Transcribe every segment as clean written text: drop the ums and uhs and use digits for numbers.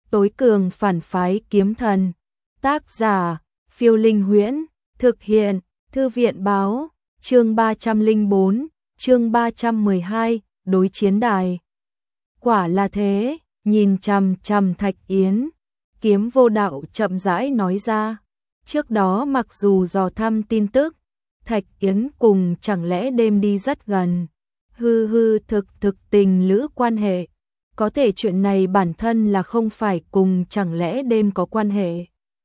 tối cường phản phái kiếm thần. Tác giả, Phiêu Linh Huyễn, thực hiện, Thư viện báo, chương 304, chương 312, đối chiến đài. Quả là thế, nhìn chằm chằm Thạch Yến, Kiếm Vô Đạo chậm rãi nói ra. Trước đó mặc dù dò thăm tin tức, Thạch Yến cùng chẳng lẽ đêm đi rất gần. Thực tình lữ quan hệ. Có thể chuyện này bản thân là không phải cùng chẳng lẽ đêm có quan hệ.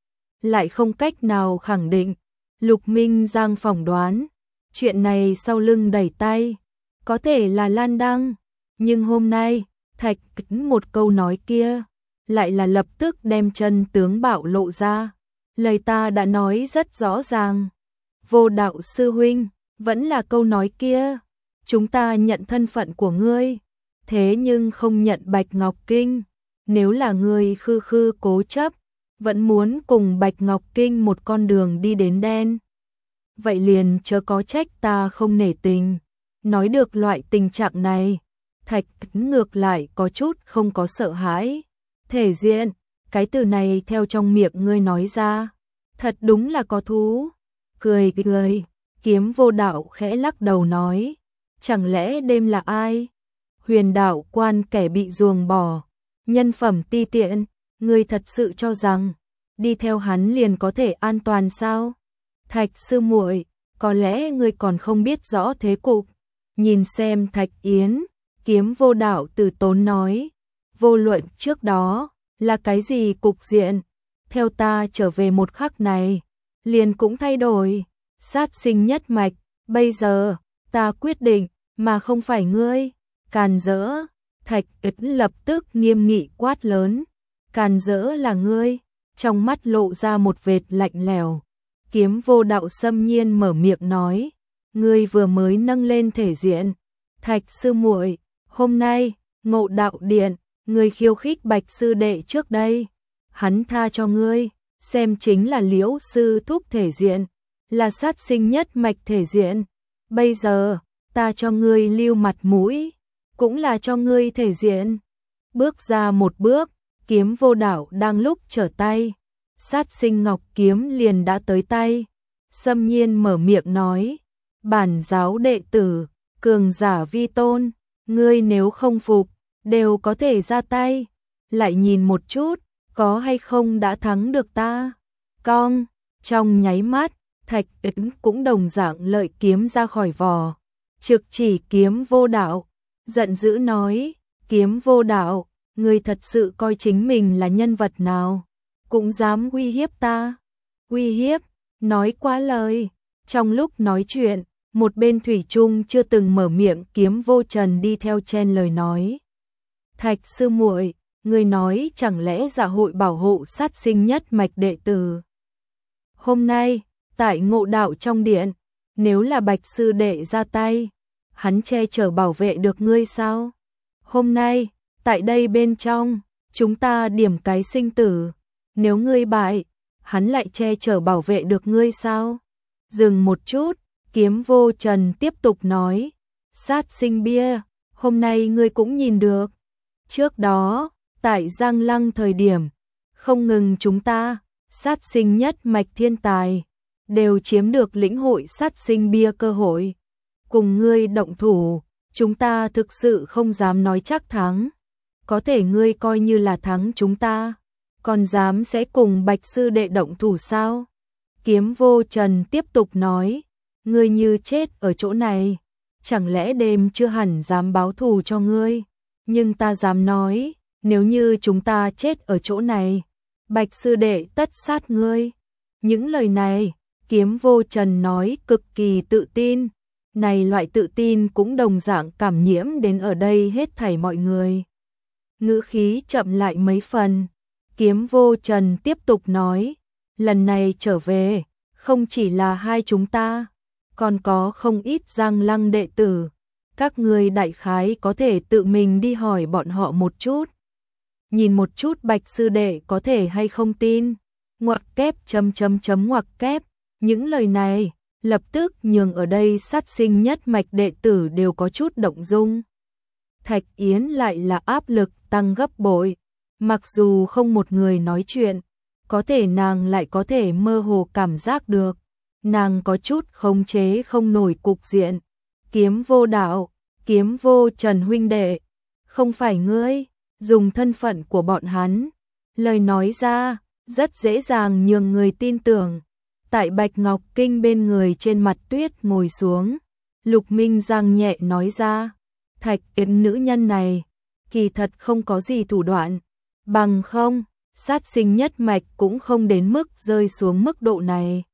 Lại không cách nào khẳng định. Lục Minh Giang phỏng đoán, chuyện này sau lưng đẩy tay, có thể là Lan Đăng. Nhưng hôm nay, Thạch Yến một câu nói kia, lại là lập tức đem chân tướng bạo lộ ra. Lời ta đã nói rất rõ ràng. Vô Đạo sư huynh, vẫn là câu nói kia. Chúng ta nhận thân phận của ngươi, thế nhưng không nhận Bạch Ngọc Kinh. Nếu là ngươi khư cố chấp, vẫn muốn cùng Bạch Ngọc Kinh một con đường đi đến đen, vậy liền chớ có trách ta không nể tình. Nói được loại tình trạng này, Thạch Yến ngược lại có chút không có sợ hãi. Thể diện, cái từ này theo trong miệng ngươi nói ra, thật đúng là có thú. Cười, Kiếm Vô Đạo khẽ lắc đầu nói, chẳng lẽ đêm là ai? Huyền đạo quan kẻ bị ruồng bỏ, nhân phẩm ti tiện, ngươi thật sự cho rằng đi theo hắn liền có thể an toàn sao? Thạch sư muội, có lẽ ngươi còn không biết rõ thế cục. Nhìn xem Thạch Yến, Kiếm Vô Đạo từ tốn nói, vô luận trước đó là cái gì cục diện, theo ta trở về một khắc này, liền cũng thay đổi. Sát sinh nhất mạch, bây giờ ta quyết định, mà không phải ngươi. Càn rỡ, Thạch Yến lập tức nghiêm nghị quát lớn. Càn rỡ là ngươi. Trong mắt lộ ra một vệt lạnh lẽo. Kiếm Vô Đạo xâm nhiên mở miệng nói, ngươi vừa mới nâng lên thể diện. Thạch sư muội, hôm nay, Ngộ Đạo Điện, ngươi khiêu khích Bạch sư đệ trước đây, hắn tha cho ngươi, xem chính là Liễu sư thúc thể diện, là sát sinh nhất mạch thể diện. Bây giờ, ta cho ngươi lưu mặt mũi, cũng là cho ngươi thể diện. Bước ra một bước, Kiếm Vô Đạo đang lúc trở tay, sát sinh ngọc kiếm liền đã tới tay. Xâm nhiên mở miệng nói, bản giáo đệ tử, cường giả vi tôn, ngươi nếu không phục, đều có thể ra tay. Lại nhìn một chút, có hay không đã thắng được ta. Cong, trong nháy mắt, Thạch Yến cũng đồng dạng lợi kiếm ra khỏi vỏ, trực chỉ Kiếm Vô Đạo, giận dữ nói, Kiếm Vô Đạo, ngươi thật sự coi chính mình là nhân vật nào, cũng dám uy hiếp ta. Uy hiếp, nói quá lời. Trong lúc nói chuyện, một bên thủy chung chưa từng mở miệng Kiếm Vô Trần đi theo chen lời nói. Thạch sư muội, ngươi nói chẳng lẽ dạ hội bảo hộ sát sinh nhất mạch đệ tử. Hôm nay, tại Ngộ Đạo trong điện, nếu là Bạch sư đệ ra tay, hắn che chở bảo vệ được ngươi sao? Hôm nay, tại đây bên trong, chúng ta điểm cái sinh tử, nếu ngươi bại, hắn lại che chở bảo vệ được ngươi sao? Dừng một chút, Kiếm Vô Trần tiếp tục nói, sát sinh bia, hôm nay ngươi cũng nhìn được. Trước đó, tại Giang Lăng thời điểm, không ngừng chúng ta, sát sinh nhất mạch thiên tài, đều chiếm được lĩnh hội sát sinh bia cơ hội. Cùng ngươi động thủ, chúng ta thực sự không dám nói chắc thắng. Có thể ngươi coi như là thắng chúng ta, còn dám sẽ cùng Bạch sư đệ động thủ sao? Kiếm Vô Trần tiếp tục nói, ngươi như chết ở chỗ này, chẳng lẽ đêm chưa hẳn dám báo thù cho ngươi, nhưng ta dám nói, nếu như chúng ta chết ở chỗ này, Bạch sư đệ tất sát ngươi. Những lời này, Kiếm Vô Trần nói cực kỳ tự tin, này loại tự tin cũng đồng dạng cảm nhiễm đến ở đây hết thảy mọi người. Ngữ khí chậm lại mấy phần, Kiếm Vô Trần tiếp tục nói, lần này trở về, không chỉ là hai chúng ta, còn có không ít Giang Lăng đệ tử, các ngươi đại khái có thể tự mình đi hỏi bọn họ một chút. Nhìn một chút Bạch sư đệ có thể hay không tin. Ngoặc kép ngoặc kép, những lời này lập tức nhường ở đây sát sinh nhất mạch đệ tử đều có chút động dung. Thạch Yến lại là áp lực tăng gấp bội, Mặc dù không một người nói chuyện, có thể nàng lại có thể mơ hồ cảm giác được. Nàng có chút khống chế không nổi cục diện. Kiếm Vô Đạo, Kiếm Vô Trần huynh đệ, không phải ngươi, dùng thân phận của bọn hắn. Lời nói ra, rất dễ dàng nhường người tin tưởng. Tại Bạch Ngọc Kinh bên người trên mặt tuyết ngồi xuống, Lục Minh Giang nhẹ nói ra, Thạch Yến nữ nhân này, kỳ thật không có gì thủ đoạn, bằng không, sát sinh nhất mạch cũng không đến mức rơi xuống mức độ này.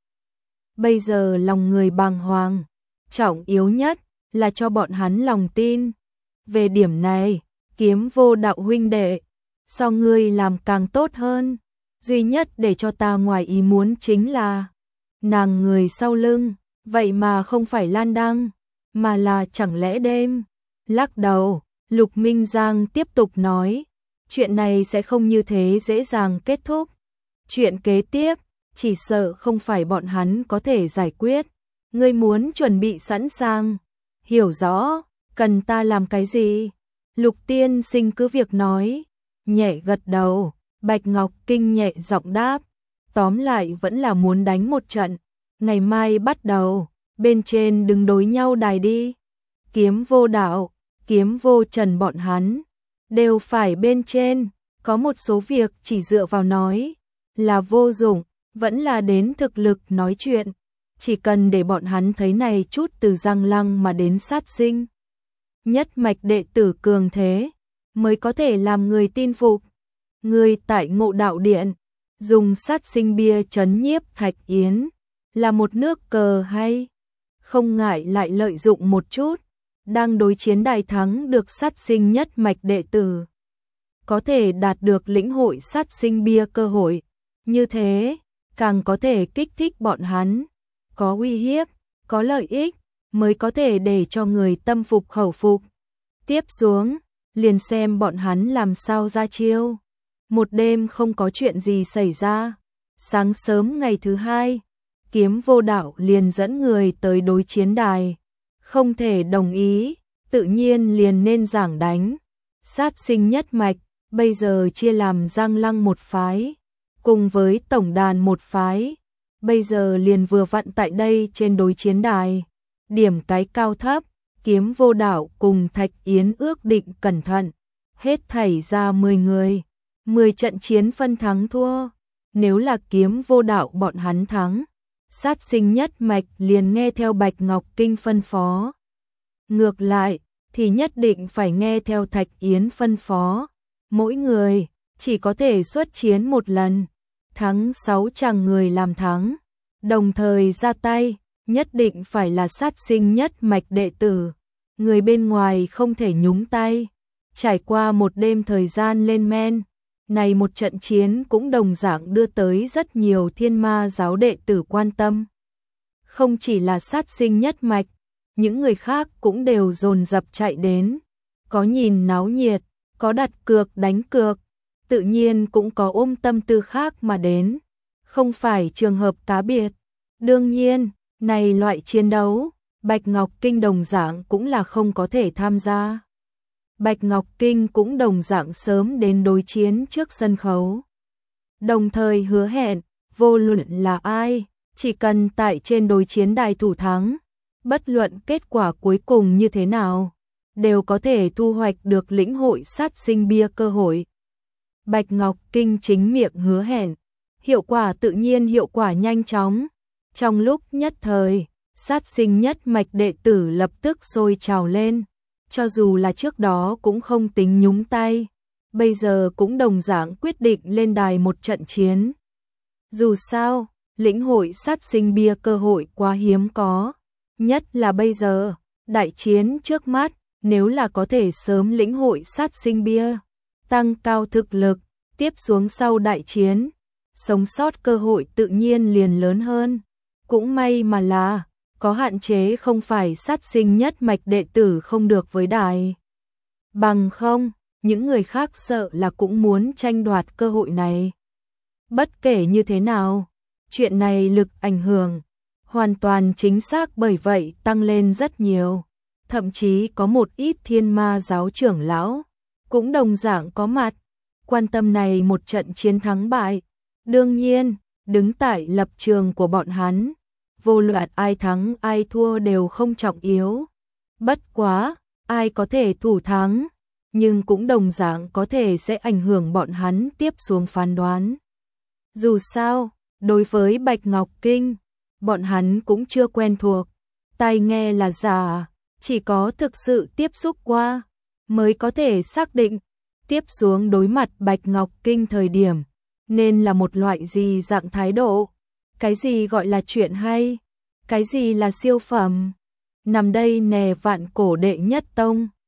Bây giờ lòng người bàng hoàng, trọng yếu nhất là cho bọn hắn lòng tin. Về điểm này, Kiếm Vô Đạo huynh đệ, so ngươi làm càng tốt hơn. Duy nhất để cho ta ngoài ý muốn chính là nàng người sau lưng, vậy mà không phải Lan Đăng, mà là chẳng lẽ đêm. Lắc đầu, Lục Minh Giang tiếp tục nói, chuyện này sẽ không như thế dễ dàng kết thúc. Chuyện kế tiếp, chỉ sợ không phải bọn hắn có thể giải quyết. Ngươi muốn chuẩn bị sẵn sàng, hiểu rõ, cần ta làm cái gì? Lục tiên sinh cứ việc nói, nhẹ gật đầu, Bạch Ngọc Kinh nhẹ giọng đáp, tóm lại vẫn là muốn đánh một trận, ngày mai bắt đầu, bên trên đừng đối nhau đài đi. Kiếm Vô Đạo, Kiếm Vô Trần bọn hắn, đều phải bên trên, có một số việc chỉ dựa vào nói, là vô dụng, vẫn là đến thực lực nói chuyện, chỉ cần để bọn hắn thấy này chút từ Giang Lăng mà đến sát sinh. Nhất mạch đệ tử cường thế, mới có thể làm người tin phục. Người tại Ngộ Đạo Điện, dùng sát sinh bia trấn nhiếp Thạch Yến, là một nước cờ hay, không ngại lại lợi dụng một chút, đang đối chiến đài thắng được sát sinh nhất mạch đệ tử. Có thể đạt được lĩnh hội sát sinh bia cơ hội, như thế, càng có thể kích thích bọn hắn, có uy hiếp, có lợi ích, mới có thể để cho người tâm phục khẩu phục. Tiếp xuống, liền xem bọn hắn làm sao ra chiêu. Một đêm không có chuyện gì xảy ra. Sáng sớm ngày thứ hai, Kiếm Vô Đạo liền dẫn người tới đối chiến đài. Không thể đồng ý, tự nhiên liền nên giảng đánh. Sát sinh nhất mạch, bây giờ chia làm Giang Lăng một phái, cùng với tổng đàn một phái. Bây giờ liền vừa vặn tại đây trên đối chiến đài. Điểm cái cao thấp, Kiếm Vô Đạo cùng Thạch Yến ước định cẩn thận. Hết thảy ra 10 người, 10 trận chiến phân thắng thua. Nếu là Kiếm Vô Đạo bọn hắn thắng, sát sinh nhất mạch liền nghe theo Bạch Ngọc Kinh phân phó. Ngược lại, thì nhất định phải nghe theo Thạch Yến phân phó. Mỗi người chỉ có thể xuất chiến một lần, thắng 6 chàng người làm thắng, đồng thời ra tay, nhất định phải là sát sinh nhất mạch đệ tử, người bên ngoài không thể nhúng tay. Trải qua một đêm thời gian lên men, này một trận chiến cũng đồng dạng đưa tới rất nhiều Thiên Ma giáo đệ tử quan tâm. Không chỉ là sát sinh nhất mạch, những người khác cũng đều dồn dập chạy đến, có nhìn náo nhiệt, có đặt cược đánh cược, tự nhiên cũng có ôm tâm tư khác mà đến, không phải trường hợp cá biệt. Đương nhiên, này loại chiến đấu, Bạch Ngọc Kinh đồng dạng cũng là không có thể tham gia. Bạch Ngọc Kinh cũng đồng dạng sớm đến đối chiến trước sân khấu. Đồng thời hứa hẹn, vô luận là ai, chỉ cần tại trên đối chiến đài thủ thắng, bất luận kết quả cuối cùng như thế nào, đều có thể thu hoạch được lĩnh hội sát sinh bia cơ hội. Bạch Ngọc Kinh chính miệng hứa hẹn, hiệu quả tự nhiên hiệu quả nhanh chóng. Trong lúc nhất thời, sát sinh nhất mạch đệ tử lập tức sôi trào lên, cho dù là trước đó cũng không tính nhúng tay, bây giờ cũng đồng dạng quyết định lên đài một trận chiến. Dù sao, lĩnh hội sát sinh bia cơ hội quá hiếm có, nhất là bây giờ, đại chiến trước mắt, nếu là có thể sớm lĩnh hội sát sinh bia, tăng cao thực lực, tiếp xuống sau đại chiến, sống sót cơ hội tự nhiên liền lớn hơn. Cũng may mà là, có hạn chế không phải sát sinh nhất mạch đệ tử không được với đài. Bằng không, những người khác sợ là cũng muốn tranh đoạt cơ hội này. Bất kể như thế nào, chuyện này lực ảnh hưởng, hoàn toàn chính xác bởi vậy tăng lên rất nhiều. Thậm chí có một ít Thiên Ma giáo trưởng lão, cũng đồng dạng có mặt. quan tâm này một trận chiến thắng bại. Đương nhiên, đứng tại lập trường của bọn hắn, vô luận ai thắng ai thua đều không trọng yếu. Bất quá, ai có thể thủ thắng, nhưng cũng đồng dạng có thể sẽ ảnh hưởng bọn hắn tiếp xuống phán đoán. Dù sao, đối với Bạch Ngọc Kinh, bọn hắn cũng chưa quen thuộc, tai nghe là giả, chỉ có thực sự tiếp xúc qua, mới có thể xác định, tiếp xuống đối mặt Bạch Ngọc Kinh thời điểm, nên là một loại gì dạng thái độ, cái gì gọi là chuyện hay, cái gì là siêu phẩm. Nằm đây nè vạn cổ đệ nhất tông.